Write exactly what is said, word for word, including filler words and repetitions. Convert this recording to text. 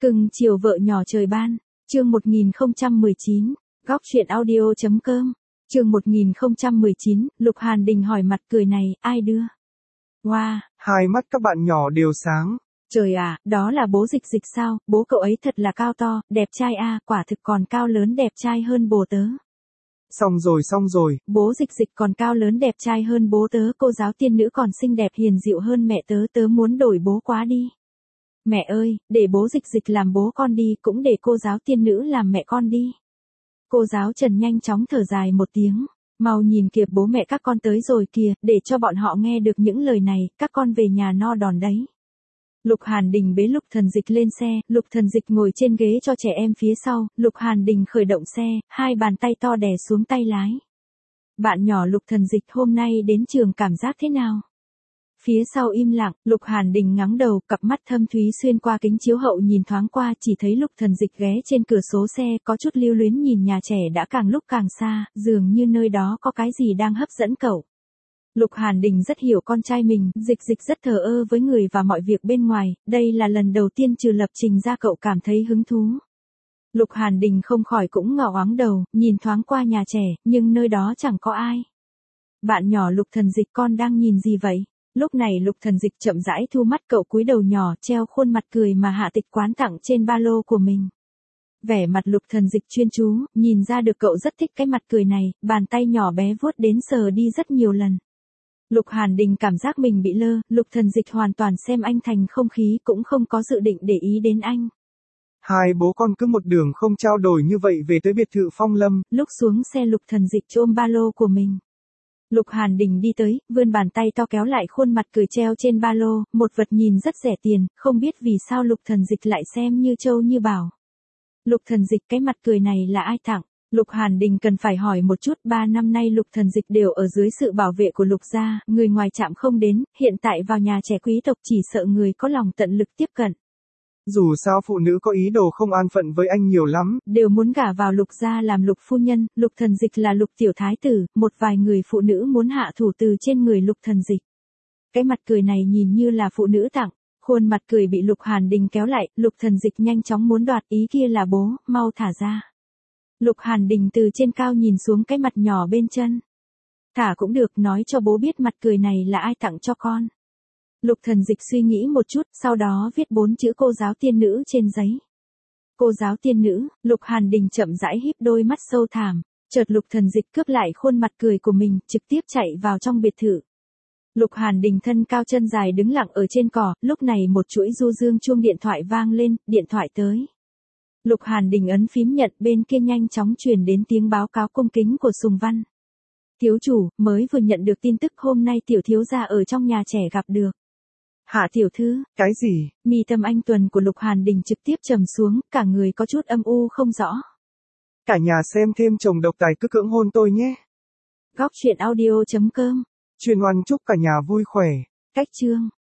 Cưng chiều vợ nhỏ trời ban, chương một nghìn không trăm mười chín, góc truyện audio.com, chương một nghìn không trăm mười chín, Lục Hàn Đình hỏi mặt cười này, ai đưa? Wow! Hai mắt các bạn nhỏ đều sáng. Trời à, đó là bố Dịch Dịch sao, bố cậu ấy thật là cao to, đẹp trai a, quả thực còn cao lớn đẹp trai hơn bố tớ. Xong rồi xong rồi. Bố Dịch Dịch còn cao lớn đẹp trai hơn bố tớ, cô giáo tiên nữ còn xinh đẹp hiền dịu hơn mẹ tớ, tớ muốn đổi bố quá đi. Mẹ ơi, để bố Dịch Dịch làm bố con đi, cũng để cô giáo tiên nữ làm mẹ con đi. Cô giáo Trần nhanh chóng thở dài một tiếng, mau nhìn kìa, bố mẹ các con tới rồi kìa, để cho bọn họ nghe được những lời này, các con về nhà no đòn đấy. Lục Hàn Đình bế Lục Thần Dịch lên xe, Lục Thần Dịch ngồi trên ghế cho trẻ em phía sau, Lục Hàn Đình khởi động xe, hai bàn tay to đè xuống tay lái. Bạn nhỏ Lục Thần Dịch hôm nay đến trường cảm giác thế nào? Phía sau im lặng, Lục Hàn Đình ngắng đầu, cặp mắt thâm thúy xuyên qua kính chiếu hậu nhìn thoáng qua, chỉ thấy Lục Thần Dịch ghé trên cửa sổ xe, có chút lưu luyến nhìn nhà trẻ đã càng lúc càng xa, dường như nơi đó có cái gì đang hấp dẫn cậu. Lục Hàn Đình rất hiểu con trai mình, Dịch Dịch rất thờ ơ với người và mọi việc bên ngoài, đây là lần đầu tiên trừ lập trình ra cậu cảm thấy hứng thú. Lục Hàn Đình không khỏi cũng ngỏ ngoáng đầu, nhìn thoáng qua nhà trẻ, nhưng nơi đó chẳng có ai. Bạn nhỏ Lục Thần Dịch, con đang nhìn gì vậy? Lúc này Lục Thần Dịch chậm rãi thu mắt, cậu cúi đầu nhỏ, treo khuôn mặt cười mà Hạ Tịch Quán tặng trên ba lô của mình. Vẻ mặt Lục Thần Dịch chuyên chú, nhìn ra được cậu rất thích cái mặt cười này, bàn tay nhỏ bé vuốt đến sờ đi rất nhiều lần. Lục Hàn Đình cảm giác mình bị lơ, Lục Thần Dịch hoàn toàn xem anh thành không khí, cũng không có dự định để ý đến anh. Hai bố con cứ một đường không trao đổi như vậy về tới biệt thự Phong Lâm. Lúc xuống xe Lục Thần Dịch ôm ba lô của mình. Lục Hàn Đình đi tới, vươn bàn tay to kéo lại khuôn mặt cười treo trên ba lô, một vật nhìn rất rẻ tiền, không biết vì sao Lục Thần Dịch lại xem như châu như bảo. Lục Thần Dịch, cái mặt cười này là ai tặng? Lục Hàn Đình cần phải hỏi một chút, ba năm nay Lục Thần Dịch đều ở dưới sự bảo vệ của Lục gia, người ngoài chạm không đến, hiện tại vào nhà trẻ quý tộc chỉ sợ người có lòng tận lực tiếp cận. Dù sao phụ nữ có ý đồ không an phận với anh nhiều lắm, đều muốn gả vào Lục gia làm Lục phu nhân, Lục Thần Dịch là Lục tiểu thái tử, một vài người phụ nữ muốn hạ thủ từ trên người Lục Thần Dịch. Cái mặt cười này nhìn như là phụ nữ tặng, khuôn mặt cười bị Lục Hàn Đình kéo lại, Lục Thần Dịch nhanh chóng muốn đoạt, ý kia là bố, mau thả ra. Lục Hàn Đình từ trên cao nhìn xuống cái mặt nhỏ bên chân. Thả cũng được, nói cho bố biết mặt cười này là ai tặng cho con. Lục Thần Dịch suy nghĩ một chút, sau đó viết bốn chữ cô giáo tiên nữ trên giấy. Cô giáo tiên nữ, Lục Hàn Đình chậm rãi híp đôi mắt sâu thẳm, chợt Lục Thần Dịch cướp lại khuôn mặt cười của mình, trực tiếp chạy vào trong biệt thự. Lục Hàn Đình thân cao chân dài đứng lặng ở trên cỏ, lúc này một chuỗi du dương chuông điện thoại vang lên, điện thoại tới. Lục Hàn Đình ấn phím nhận, bên kia nhanh chóng truyền đến tiếng báo cáo cung kính của Sùng Văn. Thiếu chủ, mới vừa nhận được tin tức hôm nay tiểu thiếu gia ở trong nhà trẻ gặp được. Hạ tiểu thư, cái gì? Mi tâm anh tuần của Lục Hàn Đình trực tiếp trầm xuống, cả người có chút âm u không rõ. Cả nhà xem thêm chồng độc tài cứ cưỡng hôn tôi nhé. Góc truyện audio.com. Chuyên oan chúc cả nhà vui khỏe. Cách chương.